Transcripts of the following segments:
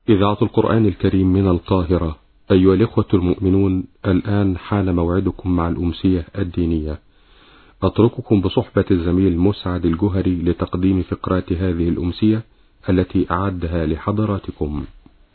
إذاعة القرآن الكريم من القاهرة. أيها الإخوة المؤمنون، الآن حان موعدكم مع الأمسية الدينية. أترككم بصحبة الزميل مسعد الجهري لتقديم فقرات هذه الأمسية التي أعدها لحضراتكم.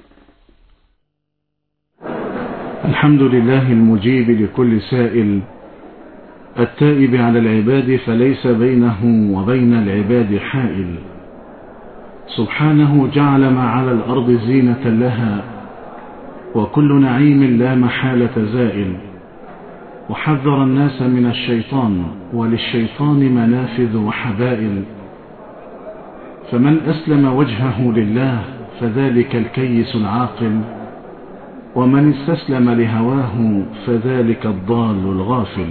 الحمد لله المجيب لكل سائل، التائب على العباد فليس بينه وبين العباد حائل. سبحانه جعل ما على الأرض زينة لها، وكل نعيم لا محالة زائل. وحذر الناس من الشيطان، وللشيطان منافذ وحبائل. فمن أسلم وجهه لله فذلك الكيس العاقل، ومن استسلم لهواه فذلك الضال الغافل.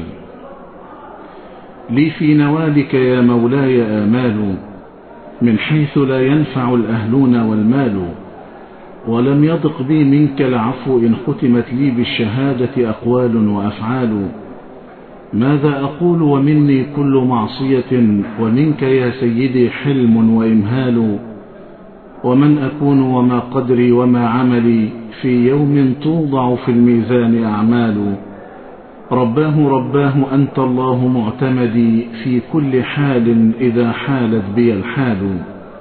لي في نوالك يا مولاي آمال، من حيث لا ينفع الأهلون والمال. ولم يضق بي منك العفو إن ختمت لي بالشهادة أقوال وأفعال. ماذا أقول ومني كل معصية، ومنك يا سيدي حلم وإمهال. ومن أكون وما قدري وما عملي، في يوم توضع في الميزان أعمال. رباه أنت الله معتمدي، في كل حال إذا حالت بي الحال.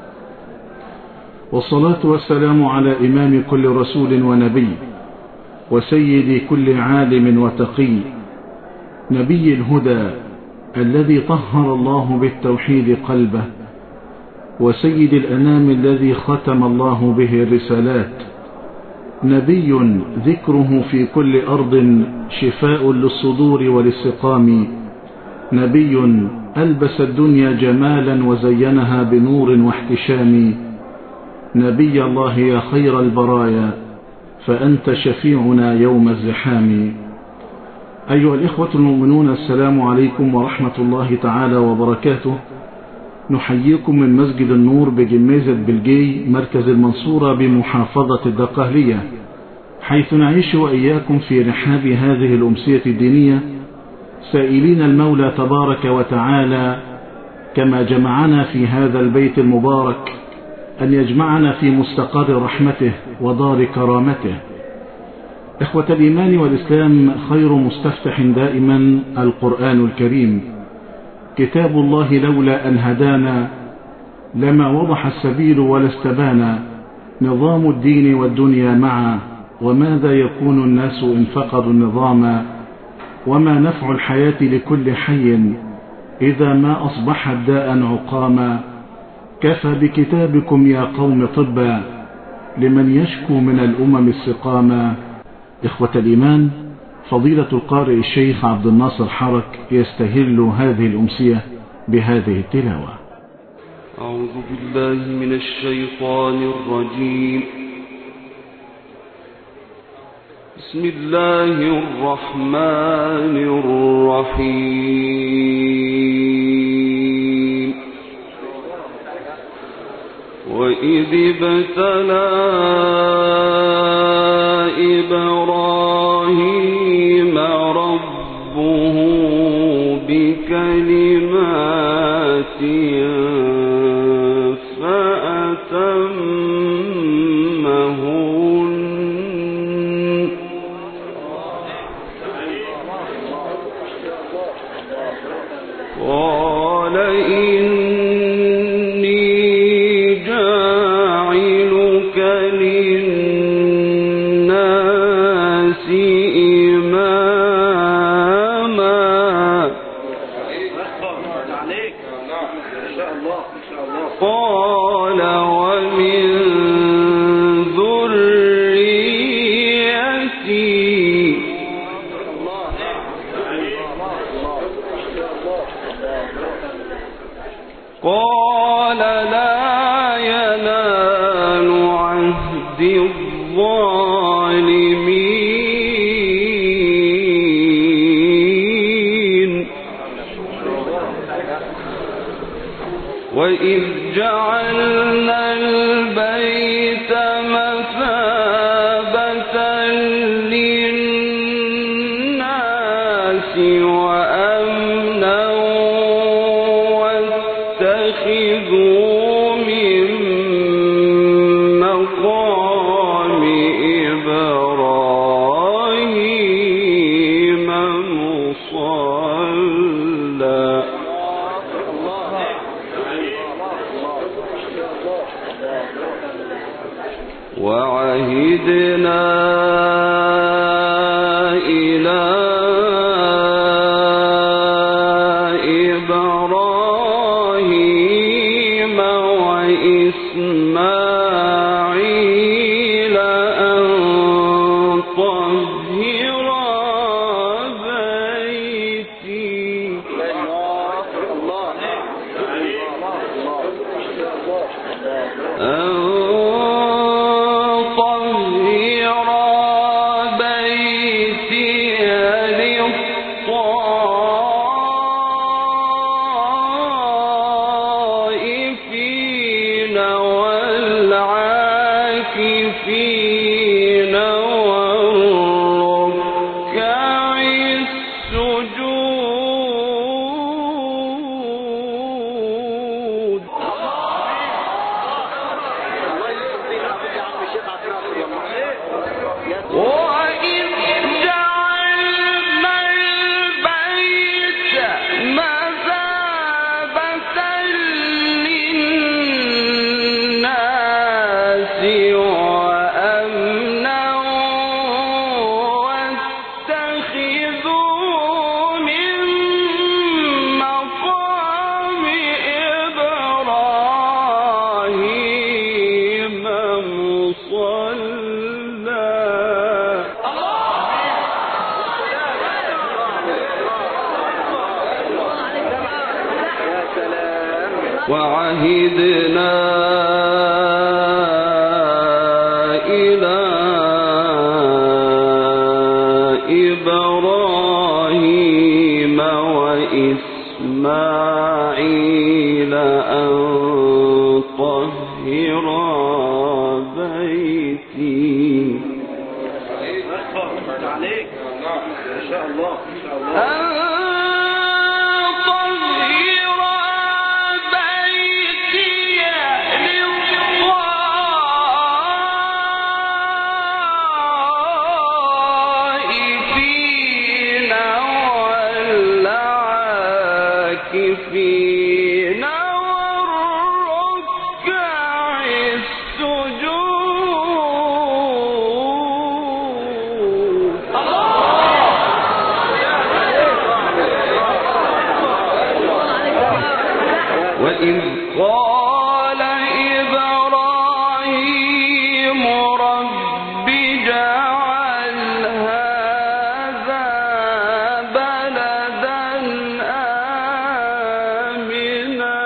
والصلاة والسلام على إمام كل رسول ونبي، وسيد كل عالم وتقي. نبي الهدى الذي طهر الله بالتوحيد قلبه، وسيد الأنام الذي ختم الله به الرسالات. نبي ذكره في كل أرض شفاء للصدور وللسقام. نبي ألبس الدنيا جمالا وزينها بنور واحتشام. نبي الله يا خير البرايا، فأنت شفيعنا يوم الزحام. أيها الإخوة المؤمنون، السلام عليكم ورحمة الله تعالى وبركاته. نحييكم من مسجد النور بجميزة بلجي، مركز المنصورة بمحافظة الدقهلية، حيث نعيش وإياكم في رحاب هذه الأمسية الدينية، سائلين المولى تبارك وتعالى كما جمعنا في هذا البيت المبارك أن يجمعنا في مستقر رحمته ودار كرامته. إخوة الإيمان والإسلام، خير مستفتح دائما القرآن الكريم، كتاب الله. لولا أن هدانا لما وضح السبيل ولا استبانا. نظام الدين والدنيا معا، وماذا يكون الناس إن فقدوا النظام. وما نفع الحياة لكل حي إذا ما أصبحت داء عقاما. كفى بكتابكم يا قوم طبا، لمن يشكو من الأمم السقاما. إخوة الإيمان، فضيلة القارئ الشيخ عبد الناصر حرك يستهل هذه الأمسية بهذه التلاوة. أعوذ بالله من الشيطان الرجيم. بسم الله الرحمن الرحيم. وإذ ابتلى إبراهيم ربه بكلمات فأتمهن. قال إني جاعلك للناس إماما. قال ومن ذريتي. قال لا ينال عهد الظالمين. وإذ جعلنا البيت مثابة للناس وأمنا واتخذوا من مقام إبراهيم مصلى وعهدنا إلى إبراهيم وإسماعيل أن طهر بيتي للطائفين والعاكفين والركع السجود وإذ جعلنا البيت مثابة للناس وأمنا واتخذوا من مقام إبراهيم مصلى وعهدنا إلى إبراهيم وإسماعيل أن طهر بيتي للطائفين والعاكفين والركع السجود وإذ قال إبراهيم رب اجعل هذا بلدا آمنا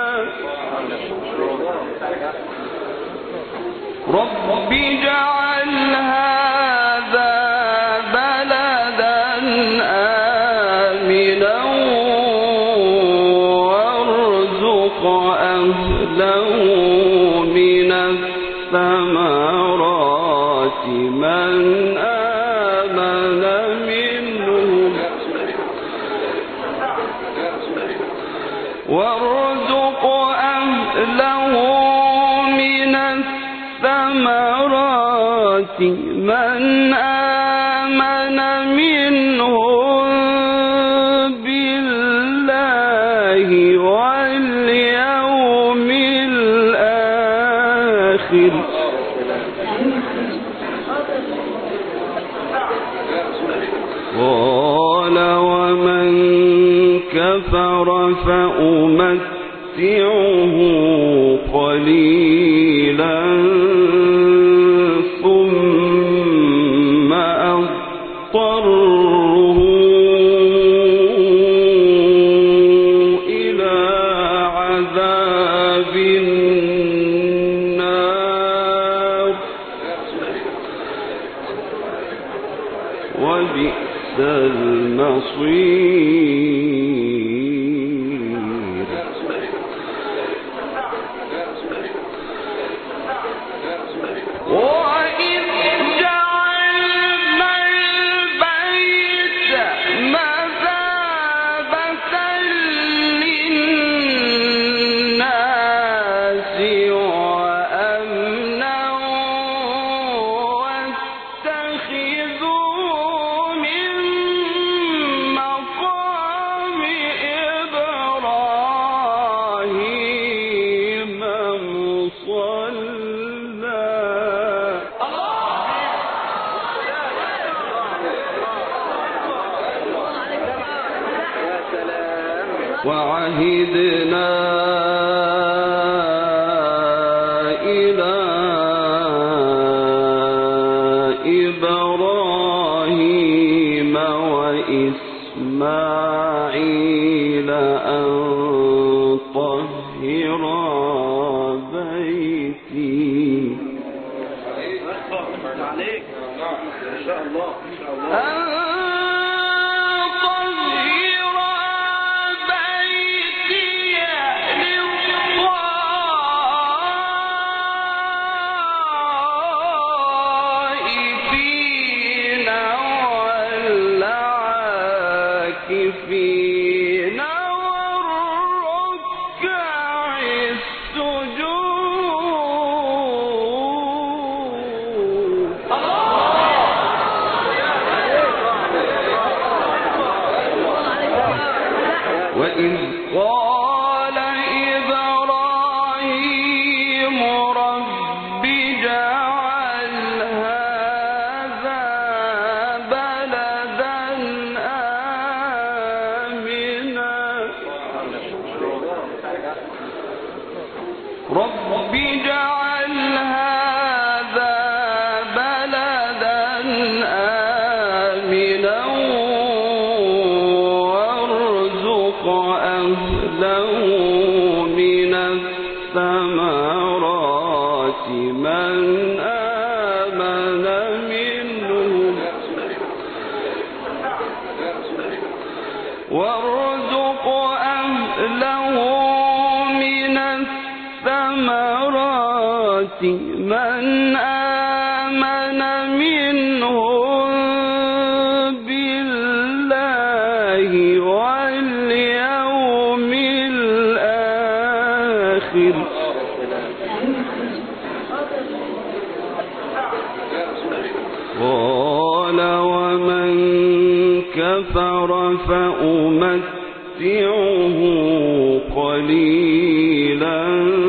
رب اجعل هذا بلدا آمنا وارزق أهله من الثمرات من آمن منهم وارزق أهله من الثمرات من آمن منهم بالله واليوم الآخر قال ومن كفر فأمتعه قليلا ثم أضطره إلى عذاب النار وبئس المصير وإذ جعلنا البيت مثابة للناس وأمنا وعهدنا إلى إبراهيم وإسماعيل أن طهر بيتي والعاكفين والركع السجود. وإذ قال إبراهيم رب اجعل هذا بلدا آمنا رب اجعل هذا بلدا آمنا وارزق أهله من الثمرات من آمن منهم وارزق أهله من الثمرات من آمن منهم بالله واليوم الآخر قال ومن كفر فأمتعه قليلا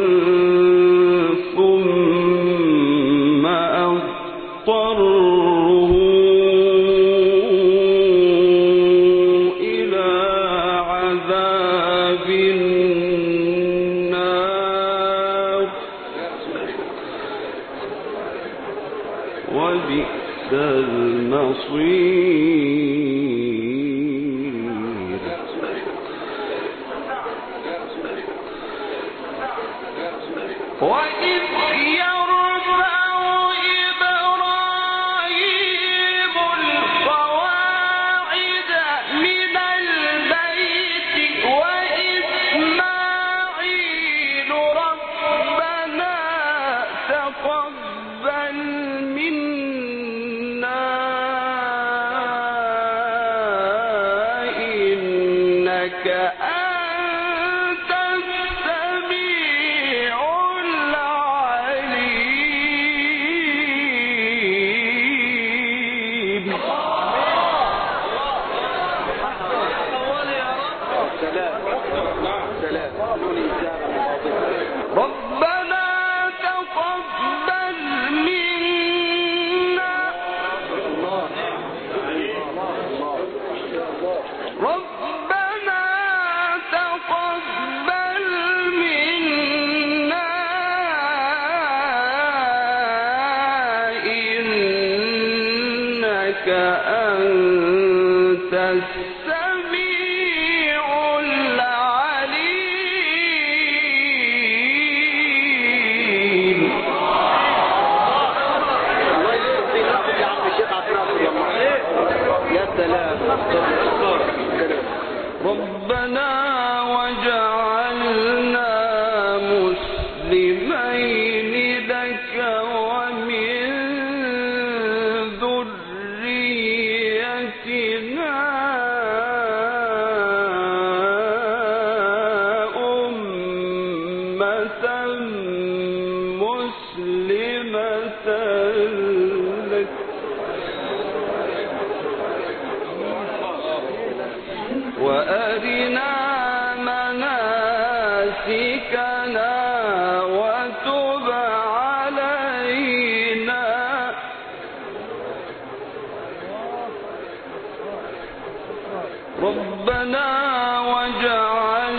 ثم أضطره إلى عذاب النار وبئس المصير. وإذ يرفع إبراهيم القواعد من البيت وإسماعيل ربنا تقبل منا إنك أنت السميع العليم. ربنا تقبل منا ربنا تقبل منا إنك أنت السميع العليم. يا سلام. ربنا وجعلنا مسلمين لك ومن ذريتنا أمة مسلمة لك وأرنا مناسكنا وتب علينا ربنا وجعلنا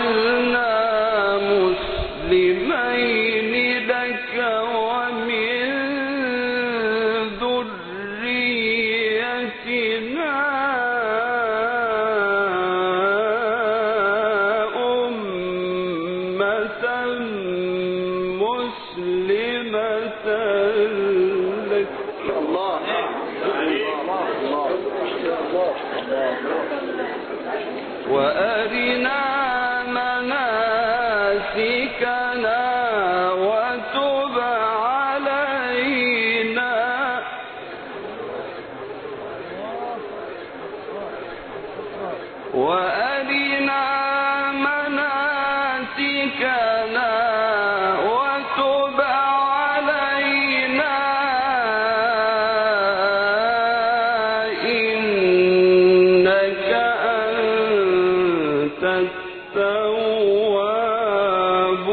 وأرنا مناسكنا وتب علينا وأرنا مناسكنا وتب علينا إنك أنت التواب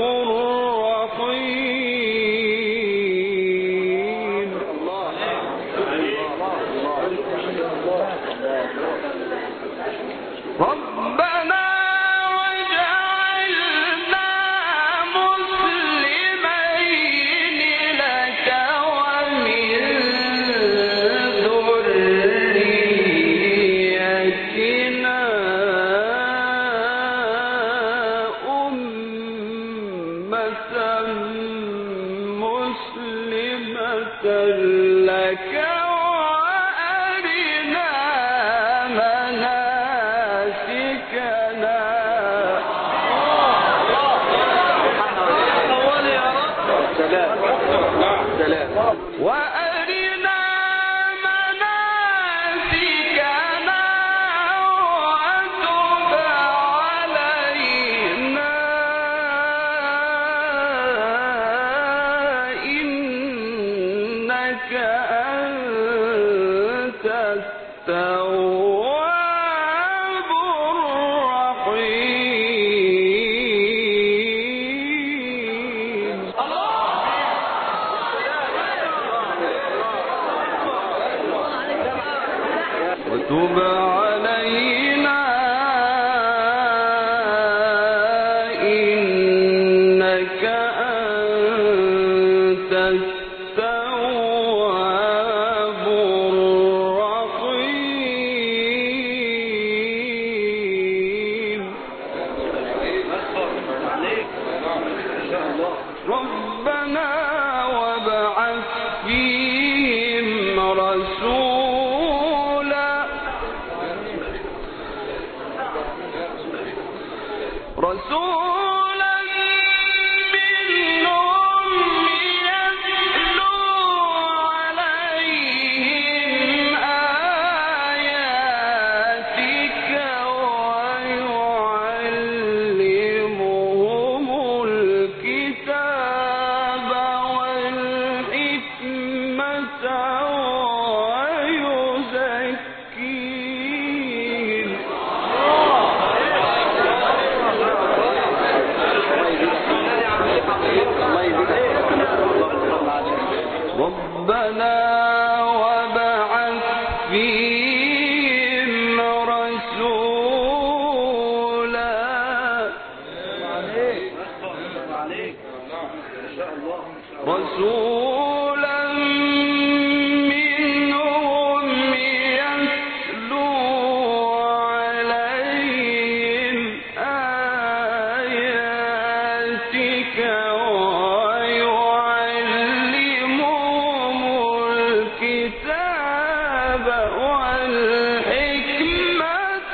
الرحيم. ربنا وجعلنا مسلمين لك ومن ذريتنا أمة مسلمة لك وأرنا مناسكنا وأرنا مناسكنا وتب علينا إنك أنت التواب الرحيم. وتب علينا إنك أنت التواب الرحيم. ربنا وابعث فيهم رسولا منهم يتلو عليهم آياتك ويعلمهم الكتاب والحكمة ويزكيهم. ربنا وابعث فيهم رسولا منهم يتلو عليهم آياتك ويعلمهم الكتاب والحكمة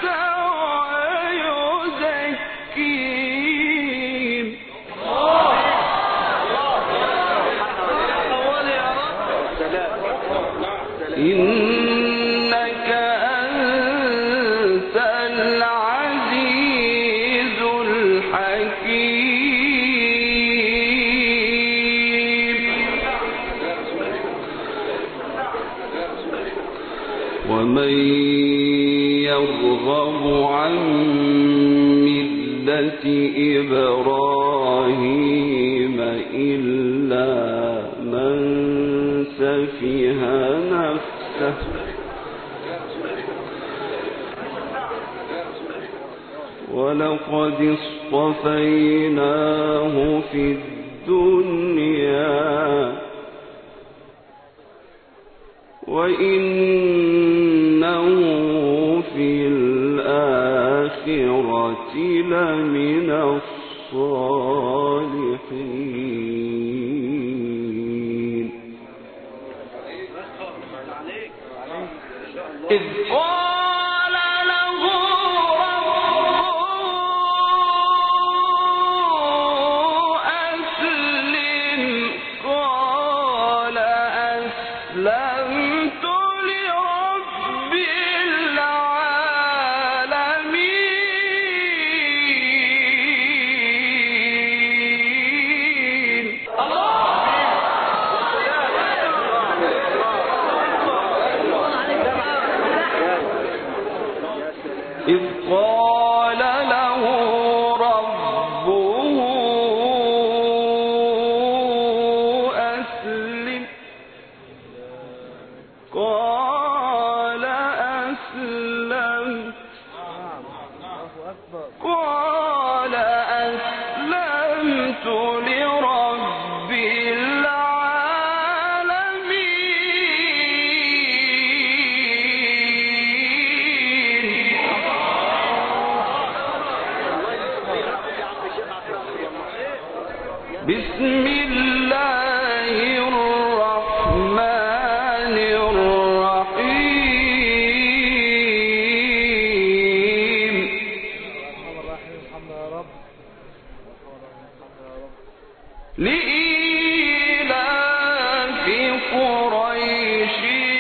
ويزكيهم. إنك أنت العزيز الحكيم. ومن يرغب عن ملة إبراهيم إلا من سفه نفسه ولقد اصطفيناه في الدنيا وإنه في الآخرة لمن الصالحين. إذ قال له ربه أسلم قال أسلمت لرب العالمين. إذ قال له ربه أسلم قال أسلمت لرب العالمين. بسم الله الرحمن الرحيم. لإيلاف قريش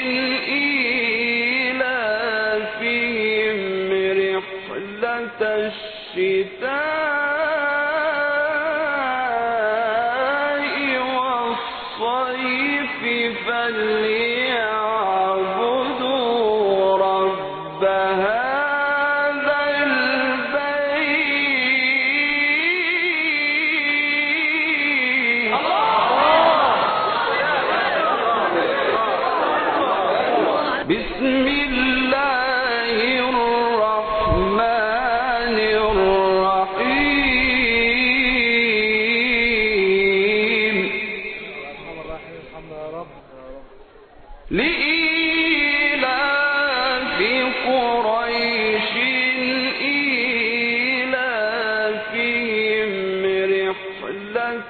إيلافهم رحلة الشتاء والصيف فليعبدوا رب هذا البيت. بسم الله الرحمن الرحيم. لإيلاف قريش إيلافهم رحلة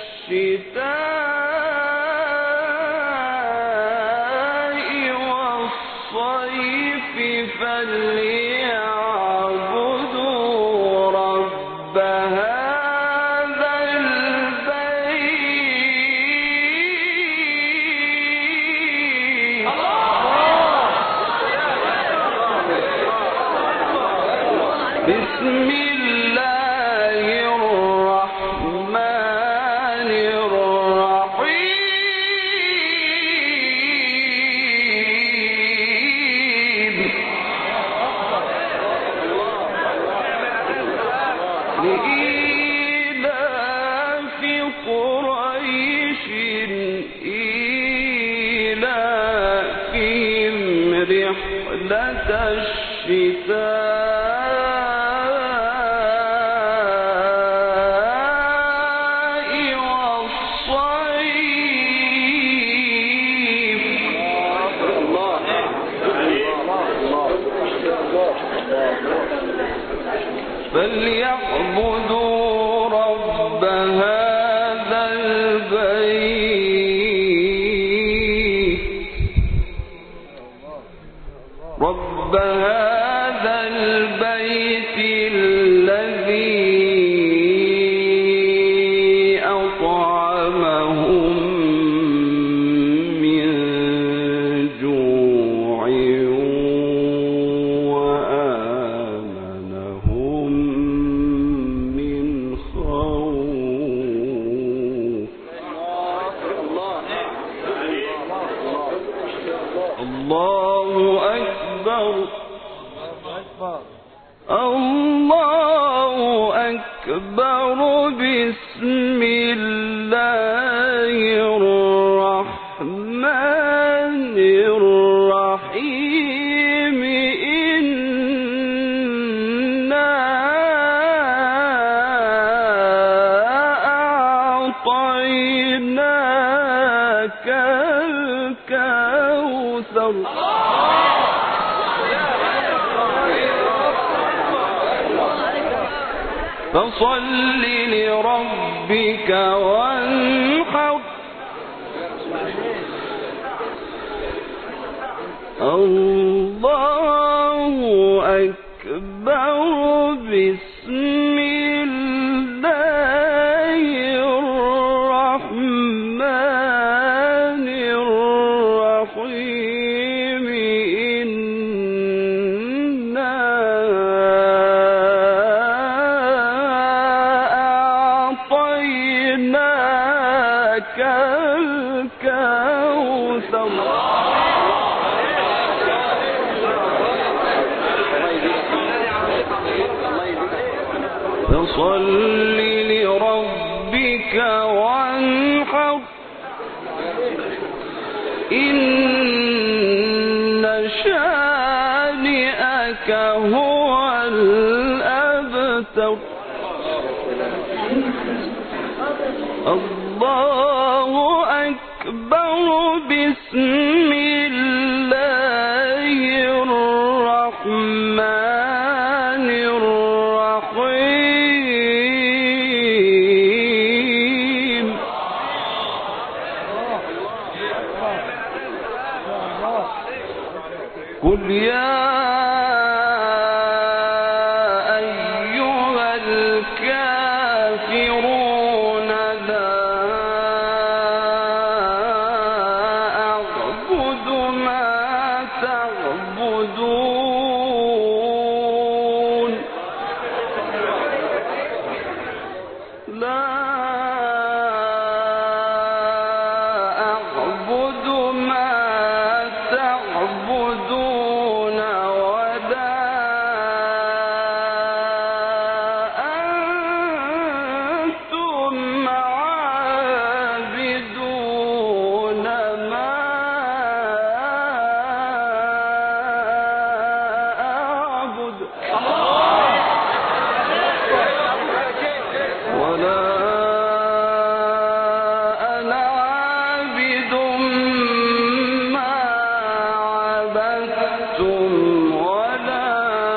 الشتاء والصيف فليعبدوا رب هذا البيت. بسم الله الرحمن الرحيم. لإيلاف قريش إيلافهم رحلة الشتاء والصيف فليعبدوا رب هذا البيت. رب هذا البيت الذي أطعمهم من جوع وآمنهم من خوف. الله أكبر. الله أكبر. بسم الله الرحمن الرحيم. إنا أعطيناك الكوثر. فصل لربك وانحر. الله أكبر بسم الله الرحمن الرحيم إنا أعطيناك الكوثر فصل لربك وانحر إن شانئك هو الأبتر الله أكبر بسم الله الرحمن الرحيم قل يا أيها الكافرون لا أعبد ما تعبدون لا أعبد ما تعبدون ولا أنتم عابدون ما أعبد ولا أنا عابد ما عبدتم ولا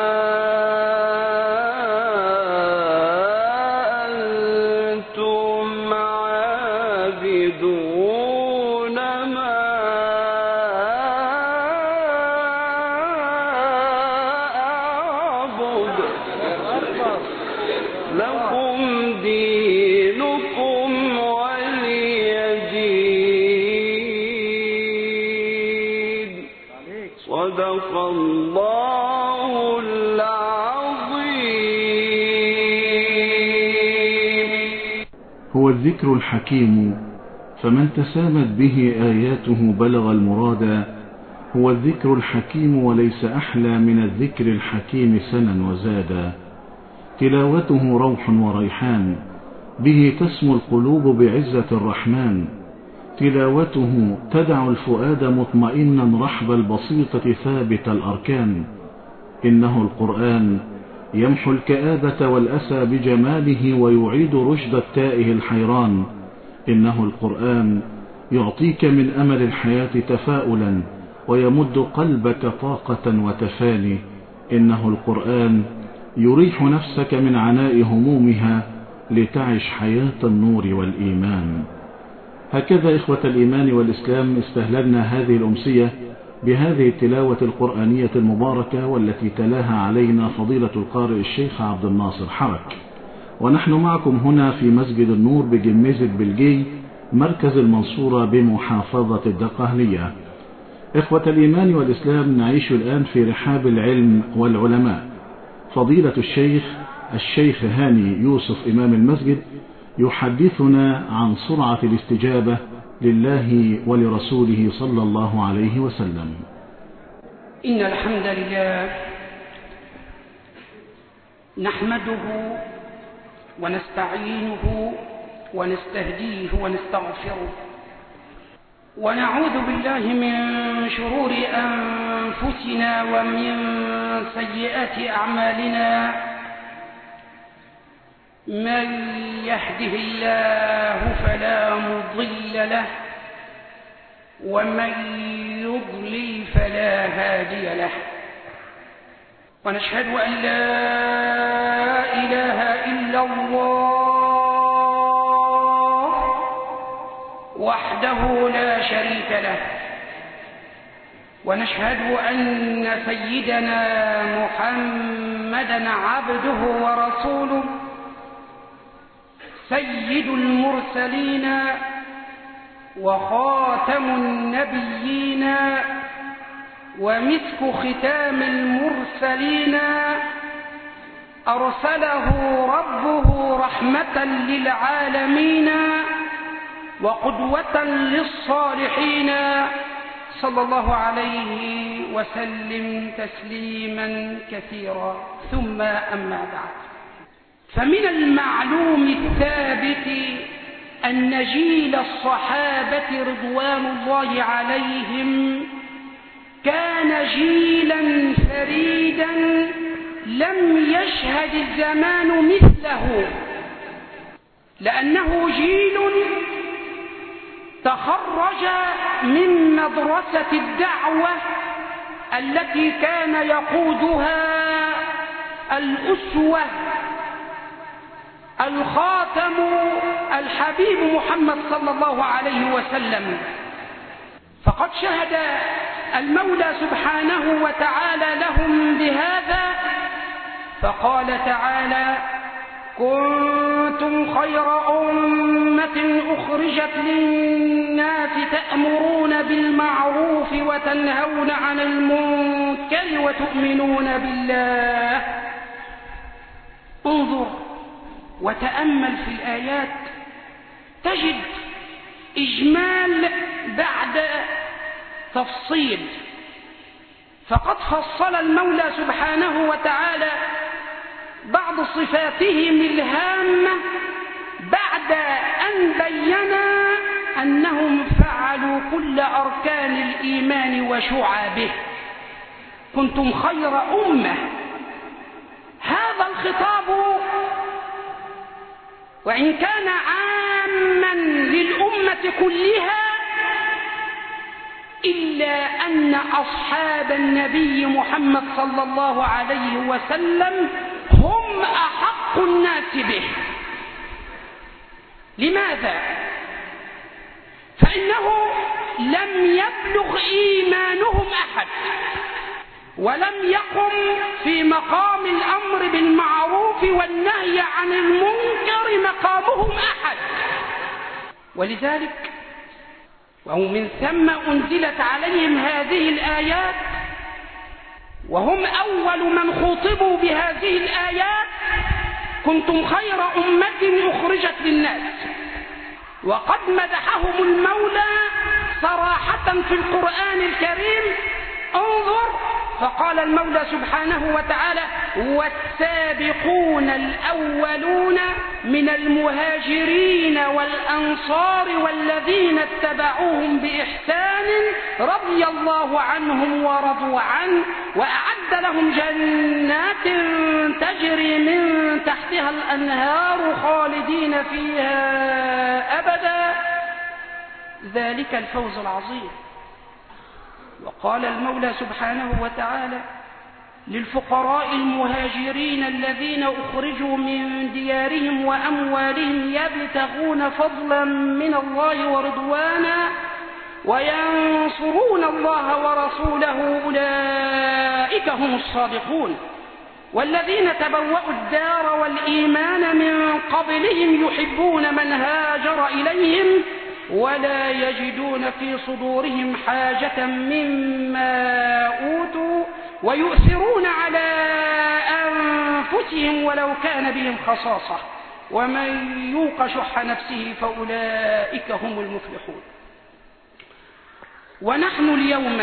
أنتم عابدون ما أعبد لكم دينكم ولي دين صدق الله العظيم. هو الذكر الحكيم، فمن تسامت به آياته بلغ المراد. هو الذكر الحكيم، وليس أحلى من الذكر الحكيم سنا وزادا. تلاوته روح وريحان، به تسمو القلوب بعزة الرحمن. تلاوته تدع الفؤاد مطمئنا رحب البسيطة ثابت الأركان. إنه القرآن يمحو الكآبة والأسى بجماله، ويعيد رشد التائه الحيران. إنه القرآن يعطيك من أمل الحياة تفاؤلا، ويمد قلبك طاقة وتفاني. إنه القرآن يريح نفسك من عناء همومها، لتعش حياة النور والإيمان. هكذا إخوة الإيمان والإسلام استهللنا هذه الأمسية بهذه التلاوة القرآنية المباركة، والتي تلاها علينا فضيلة القارئ الشيخ عبد الناصر حرك. ونحن معكم هنا في مسجد النور بجميزة بلجي، مركز المنصورة بمحافظة الدقهلية. إخوة الإيمان والإسلام، نعيش الآن في رحاب العلم والعلماء. فضيلة الشيخ هاني يوسف إمام المسجد يحدثنا عن سرعة الاستجابة لله ولرسوله صلى الله عليه وسلم. إن الحمد لله نحمده ونستعينه ونستهديه ونستغفره، ونعوذ بالله من شرور أنفسنا ومن سيئات أعمالنا. من يهده الله فلا مضل له، ومن يضلل فلا هادي له. ونشهد أن لا إله إلا الله وحده لا شريك له، ونشهد أن سيدنا محمدا عبده ورسوله سيد المرسلين وخاتم النبيين ومسك ختام المرسلين، أرسله ربه رحمة للعالمين وقدوة للصالحين، صلى الله عليه وسلم تسليما كثيرا. ثم أما بعد، فمن المعلوم الثابت أن جيل الصحابة رضوان الله عليهم كان جيلا فريدا لم يشهد الزمان مثله، لأنه جيل تخرج من مدرسة الدعوة التي كان يقودها الأسوة الخاتم الحبيب محمد صلى الله عليه وسلم. فقد شهد المولى سبحانه وتعالى لهم بهذا، فقال تعالى: كنتم خير أمة أخرجت للناس تأمرون بالمعروف وتنهون عن المنكر وتؤمنون بالله. انظر وتأمل في الآيات، تجد إجمال بعد تفصيل. فقد فصل المولى سبحانه وتعالى بعض صفاتهم الهامة بعد أن بين أنهم فعلوا كل أركان الإيمان وشعبه. كنتم خير أمة. هذا الخطاب وإن كان عاما للأمة كلها، إلا أن أصحاب النبي محمد صلى الله عليه وسلم هم أحق الناس به. لماذا؟ فإنه لم يبلغ إيمانهم أحد، ولم يقم في مقام الأمر بالمعروف والنهي عن المنكر مقامهم أحد. ولذلك ومن ثم أنزلت عليهم هذه الآيات، وهم أول من خاطبوا بهذه الآيات: كنتم خير أمة أخرجت للناس. وقد مدحهم المولى صراحة في القرآن الكريم. انظر، فقال المولى سبحانه وتعالى: والسابقون الأولون من المهاجرين والأنصار والذين اتبعوهم بإحسان رضي الله عنهم ورضوا عنه وأعد لهم جنات تجري من تحتها الأنهار خالدين فيها أبدا، ذلك الفوز العظيم. وقال المولى سبحانه وتعالى: للفقراء المهاجرين الذين أخرجوا من ديارهم وأموالهم يبتغون فضلا من الله ورضوانا وينصرون الله ورسوله أولئك هم الصادقون. والذين تبوأوا الدار والإيمان من قبلهم يحبون من هاجر إليهم ولا يجدون في صدورهم حاجة مما أوتوا ويؤثرون على أنفسهم ولو كان بهم خصاصة ومن يوق شح نفسه فأولئك هم المفلحون. ونحن اليوم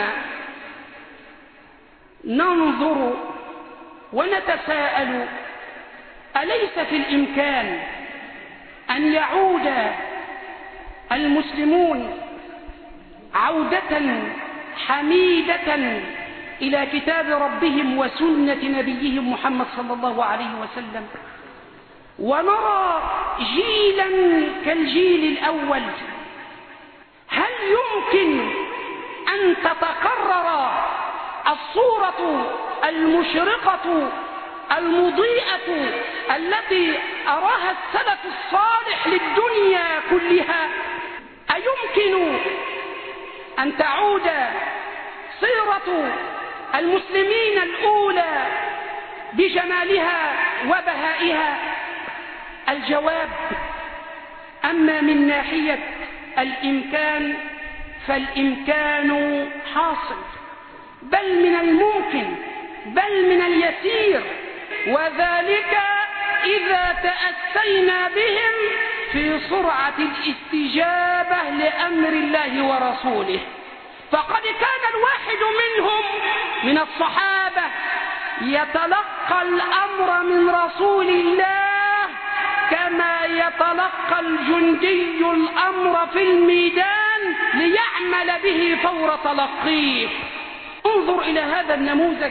ننظر ونتساءل: أليس في الإمكان أن يعود المسلمون عودة حميدة إلى كتاب ربهم وسنة نبيهم محمد صلى الله عليه وسلم، ونرى جيلا كالجيل الأول؟ هل يمكن أن تتكرر الصورة المشرقة المضيئة التي أراها السلف الصالح للدنيا كلها؟ أيمكن أن تعود سيرة المسلمين الأولى بجمالها وبهائها؟ الجواب: أما من ناحية الإمكان فالإمكان حاصل، بل من الممكن، بل من اليسير، وذلك إذا تأسينا بهم في سرعة الاستجابة لأمر الله ورسوله. فقد كان الواحد منهم من الصحابة يتلقى الأمر من رسول الله كما يتلقى الجندي الأمر في الميدان ليعمل به فور تلقيه. انظر إلى هذا النموذج: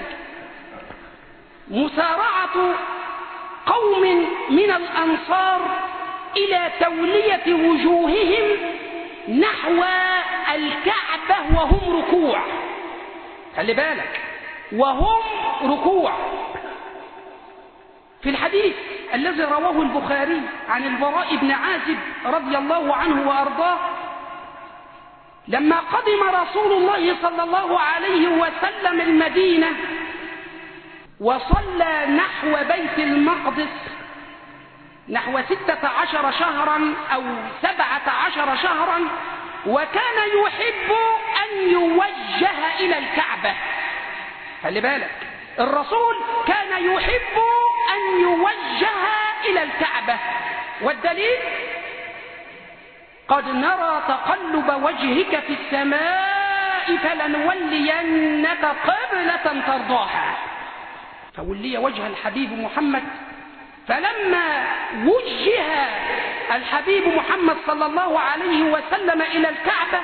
مسارعة قوم من الأنصار إلى تولية وجوههم نحو الكعبة وهم ركوع. خلي بالك، وهم ركوع. في الحديث الذي رواه البخاري عن البراء بن عازب رضي الله عنه وأرضاه: لما قدم رسول الله صلى الله عليه وسلم المدينة وصلى نحو بيت المقدس نحو 16 شهرا أو 17 شهرا، وكان يحب أن يوجه إلى الكعبة. خلي بالك، الرسول كان يحب أن يوجه إلى الكعبة، والدليل: قد نرى تقلب وجهك في السماء فلنولينك قبلة ترضاها. فولي وجه الحبيب محمد. فلما وجه الحبيب محمد صلى الله عليه وسلم إلى الكعبة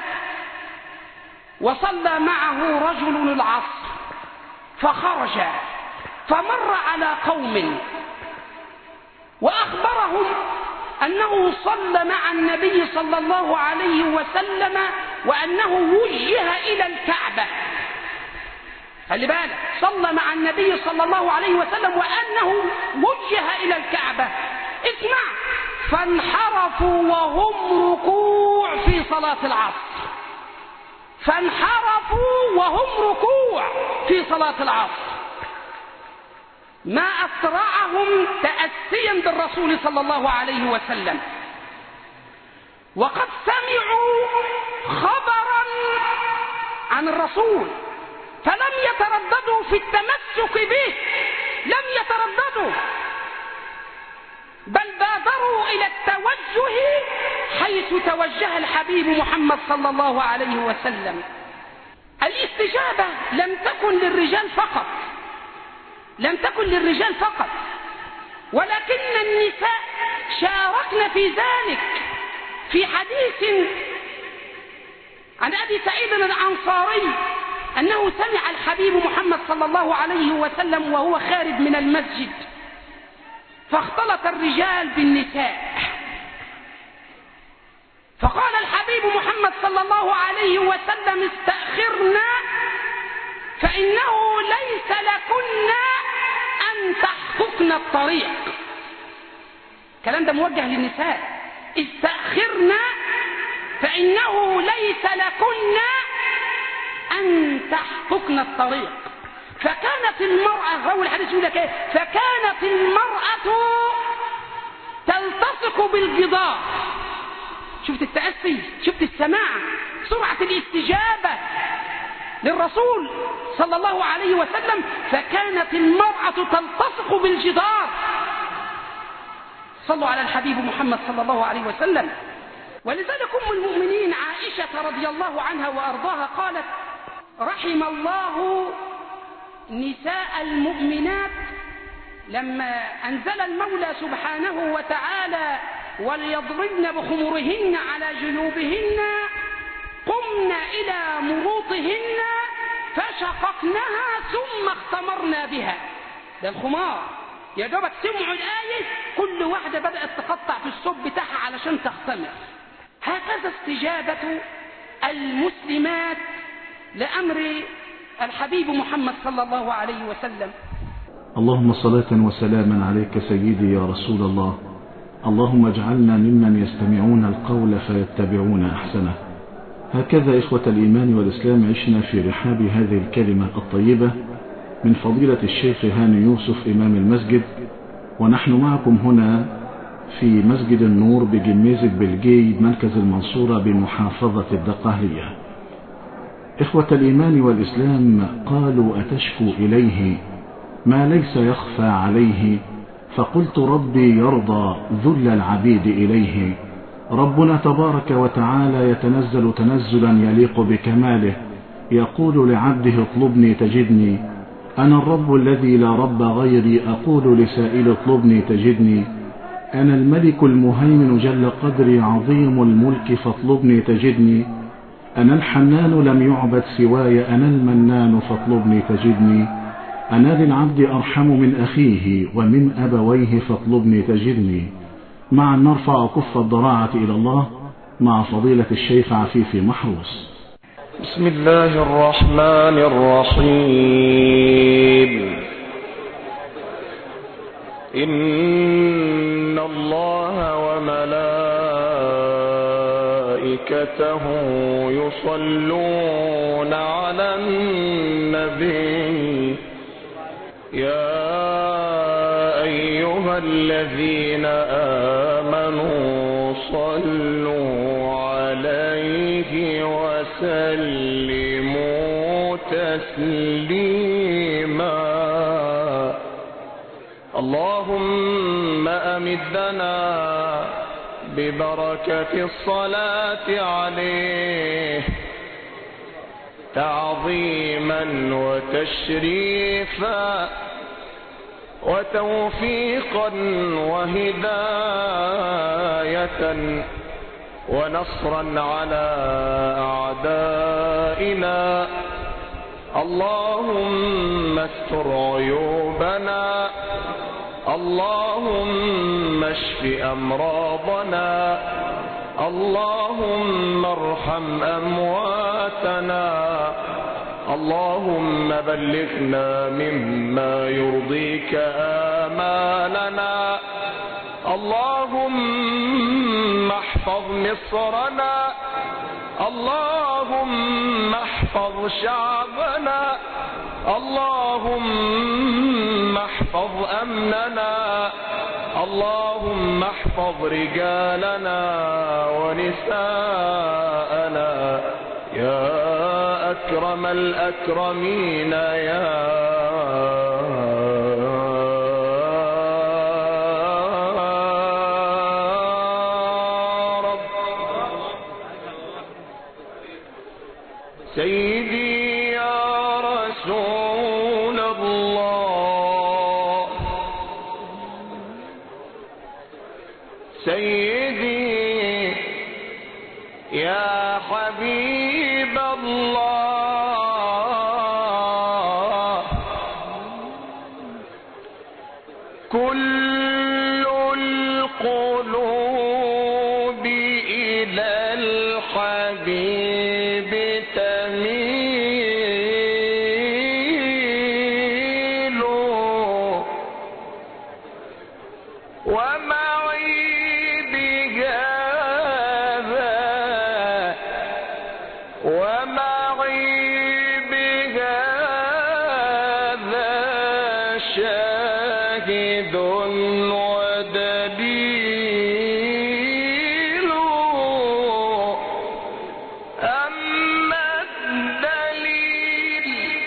وصلى معه رجل العصر، فخرج فمر على قوم وأخبرهم أنه صلى مع النبي صلى الله عليه وسلم وأنه وجه إلى الكعبة. خلي بالك، صلى مع النبي صلى الله عليه وسلم وأنه وجه إلى الكعبة. اسمع: فانحرفوا وهم ركوع في صلاة العصر. فانحرفوا وهم ركوع في صلاة العصر. ما أسرعهم تأسيا بالرسول صلى الله عليه وسلم، وقد سمعوا خبرا عن الرسول فلم يترددوا في التمسك به، لم يترددوا، بل بادروا إلى التوجه حيث توجه الحبيب محمد صلى الله عليه وسلم. الاستجابة لم تكن للرجال فقط، لم تكن للرجال فقط، ولكن النساء شاركن في ذلك. في حديث عن أبي سعيد الأنصاري أنه سمع الحبيب محمد صلى الله عليه وسلم وهو خارج من المسجد، فاختلط الرجال بالنساء، فقال الحبيب محمد صلى الله عليه وسلم: استأخرنا فإنه ليس لكن أن تحققن الطريق. الكلام ده موجه للنساء: استأخرنا فإنه ليس لكن أن تحققن الطريق. فكانت المرأة، روى الحديث يقول لك ايه: فكانت المرأة تلتصق بالجدار. شفت التأسي، شفت السماع، سرعة الاستجابة للرسول صلى الله عليه وسلم. فكانت المرأة تلتصق بالجدار. صلوا على الحبيب محمد صلى الله عليه وسلم. ولذلك أم المؤمنين عائشة رضي الله عنها وأرضاها قالت: رحم الله نساء المؤمنات لما أنزل المولى سبحانه وتعالى: وليضربن بخمرهن على جيوبهن قمن إلى مروطهن فشققنها ثم اختمرنا بها. ده الخمار، يا دوبك سمعوا الآية كل واحدة بدأت تقطع في الصوب بتاعها علشان تختمر. هكذا استجابة المسلمات لأمر الحبيب محمد صلى الله عليه وسلم. اللهم صلاة وسلاما عليك سيدي يا رسول الله. اللهم اجعلنا ممن يستمعون القول فيتبعون أحسنه. هكذا إخوة الإيمان والإسلام عشنا في رحاب هذه الكلمة الطيبة من فضيلة الشيخ هاني يوسف إمام المسجد، ونحن معكم هنا في مسجد النور بجميزة بلجي مركز المنصورة بمحافظة الدقهلية. إخوة الإيمان والإسلام، قالوا أتشكو إليه ما ليس يخفى عليه، فقلت ربي يرضى ذل العبيد إليه. ربنا تبارك وتعالى يتنزل تنزلا يليق بكماله، يقول لعبده اطلبني تجدني، أنا الرب الذي لا رب غيري، أقول لسائل اطلبني تجدني. أنا الملك المهيمن جل قدري، عظيم الملك فاطلبني تجدني. أنا الحنان لم يعبد سواي، أنا المنان فاطلبني تجدني. أنا للعبد أرحم من أخيه ومن أبويه فاطلبني تجدني. معا نرفع كف الضراعة إلى الله مع فضيلة الشيخ عفيفي محروس. بسم الله الرحمن الرحيم. إن الله وملائكته يصلون على النبي يا أيها الذين آمنوا صلوا عليه وسلموا تسليما. اللهم أمدنا ببركة الصلاة عليه تعظيما وتشريفا وتوفيقا وهداية ونصرا على أعدائنا. اللهم استر عيوبنا، اللهم اشف أمراضنا، اللهم ارحم أمواتنا، اللهم بلغنا مما يرضيك آمالنا. اللهم احفظ مصرنا، اللهم احفظ شعبنا، اللهم احفظ أمننا، اللهم احفظ رجالنا ونساءنا يا أكرم الأكرمين يا رب. سيدي يا رسول الله، سيدي يا حبيب الله، كل القلوب إلى الحبيب تميل، ومعي بهذا شاهد ودليل. أما الدليل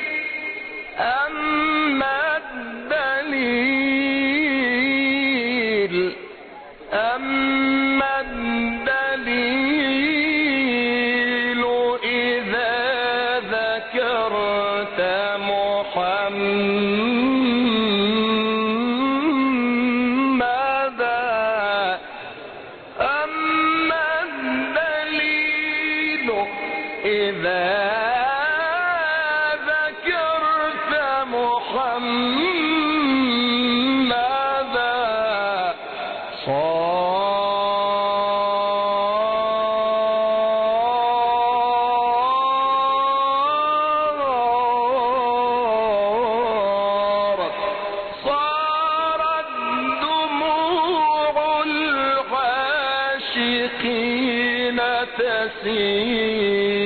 إذا ذكرت محمدا. أما الدليل إذا ذكرت محمدا صارت دموع العاشقين تسيل.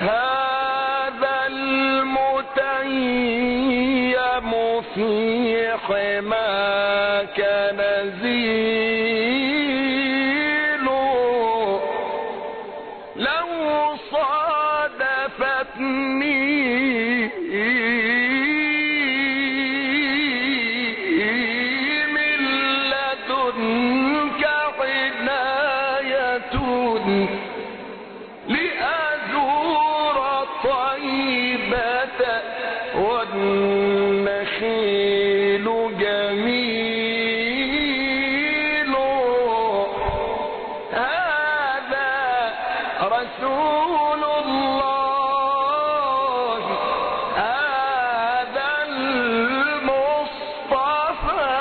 هذا المتيم في حماك نزيل لو صادفتني من لدنك عناية لأزور طيبة والنخيل جميل هذا رسول الله هذا المصطفى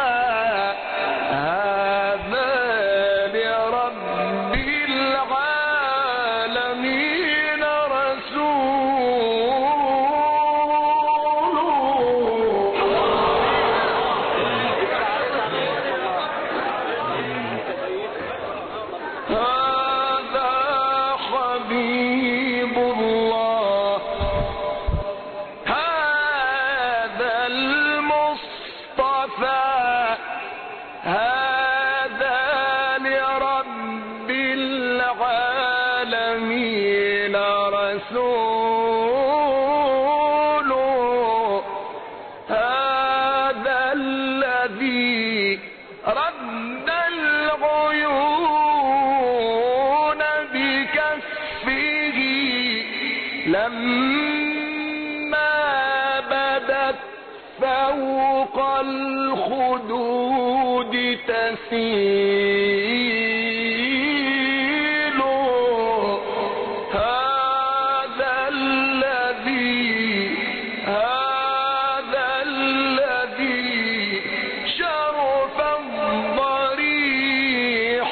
هذا لرب العالمين هذا حبيب الله هذا المصطفى هذا لرب العالمين رسول هذا الذي رد العيون بكفه لما بدت فوق الخدود تسيل هذا الذي شرف الضريح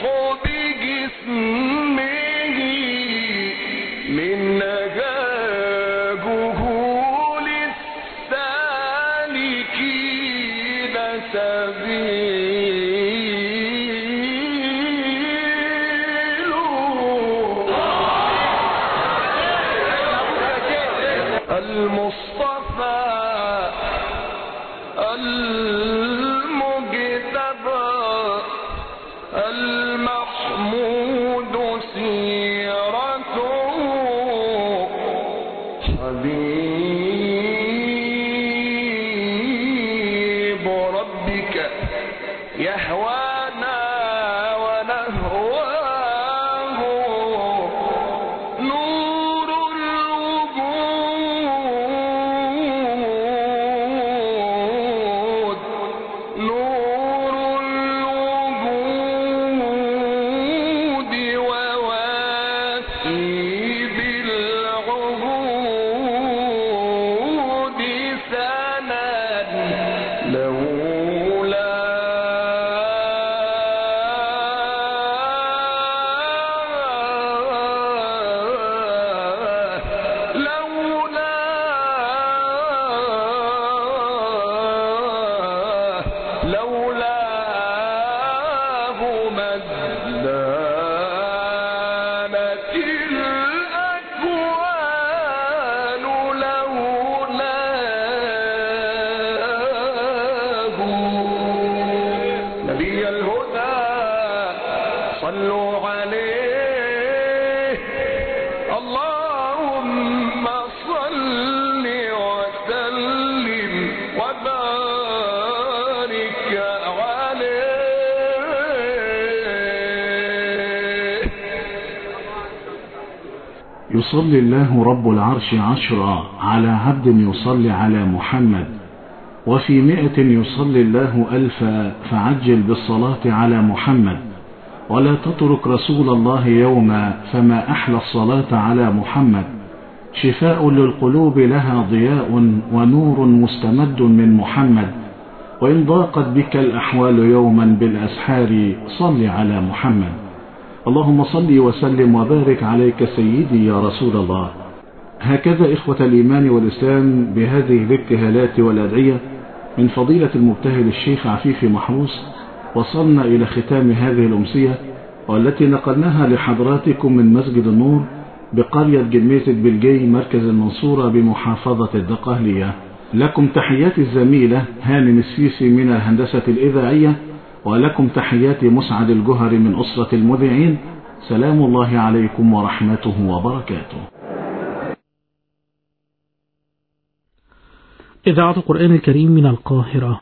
بجسمه من نهاجه للسالكين سبيل المصطفى المجتبى المحمود سيرته حبيب ربك يهوانا ونهواه نور الوجود نور الوجود ووافي بالعهود سند لولا لولاه ما ازدانت الأكوان لولاه نبي الهدى صلوا عليه اللهم صل وسلم وبارك عليه يصلي الله رب العرش 10 على عبد يصلي على محمد وفي 100 يصلي الله 1000 فعجل بالصلاة على محمد ولا تترك رسول الله يوما فما أحلى الصلاة على محمد شفاء للقلوب لها ضياء ونور مستمد من محمد وإن ضاقت بك الأحوال يوما بالأسحار صل على محمد اللهم صل وسلم وبارك عليك سيدي يا رسول الله. هكذا إخوة الإيمان والإسلام بهذه الابتهالات والأدعية من فضيلة المبتهل الشيخ عفيفي محروس وصلنا إلى ختام هذه الأمسية والتي نقلناها لحضراتكم من مسجد النور بقرية جميزة بلجي مركز المنصورة بمحافظة الدقهلية. لكم تحيات الزميلة هانم السيسي من الهندسة الإذاعية، ولكم تحيات مسعد الجهري من أسرة المذيعين. سلام الله عليكم ورحمته وبركاته. إذاعة القرآن الكريم من القاهرة.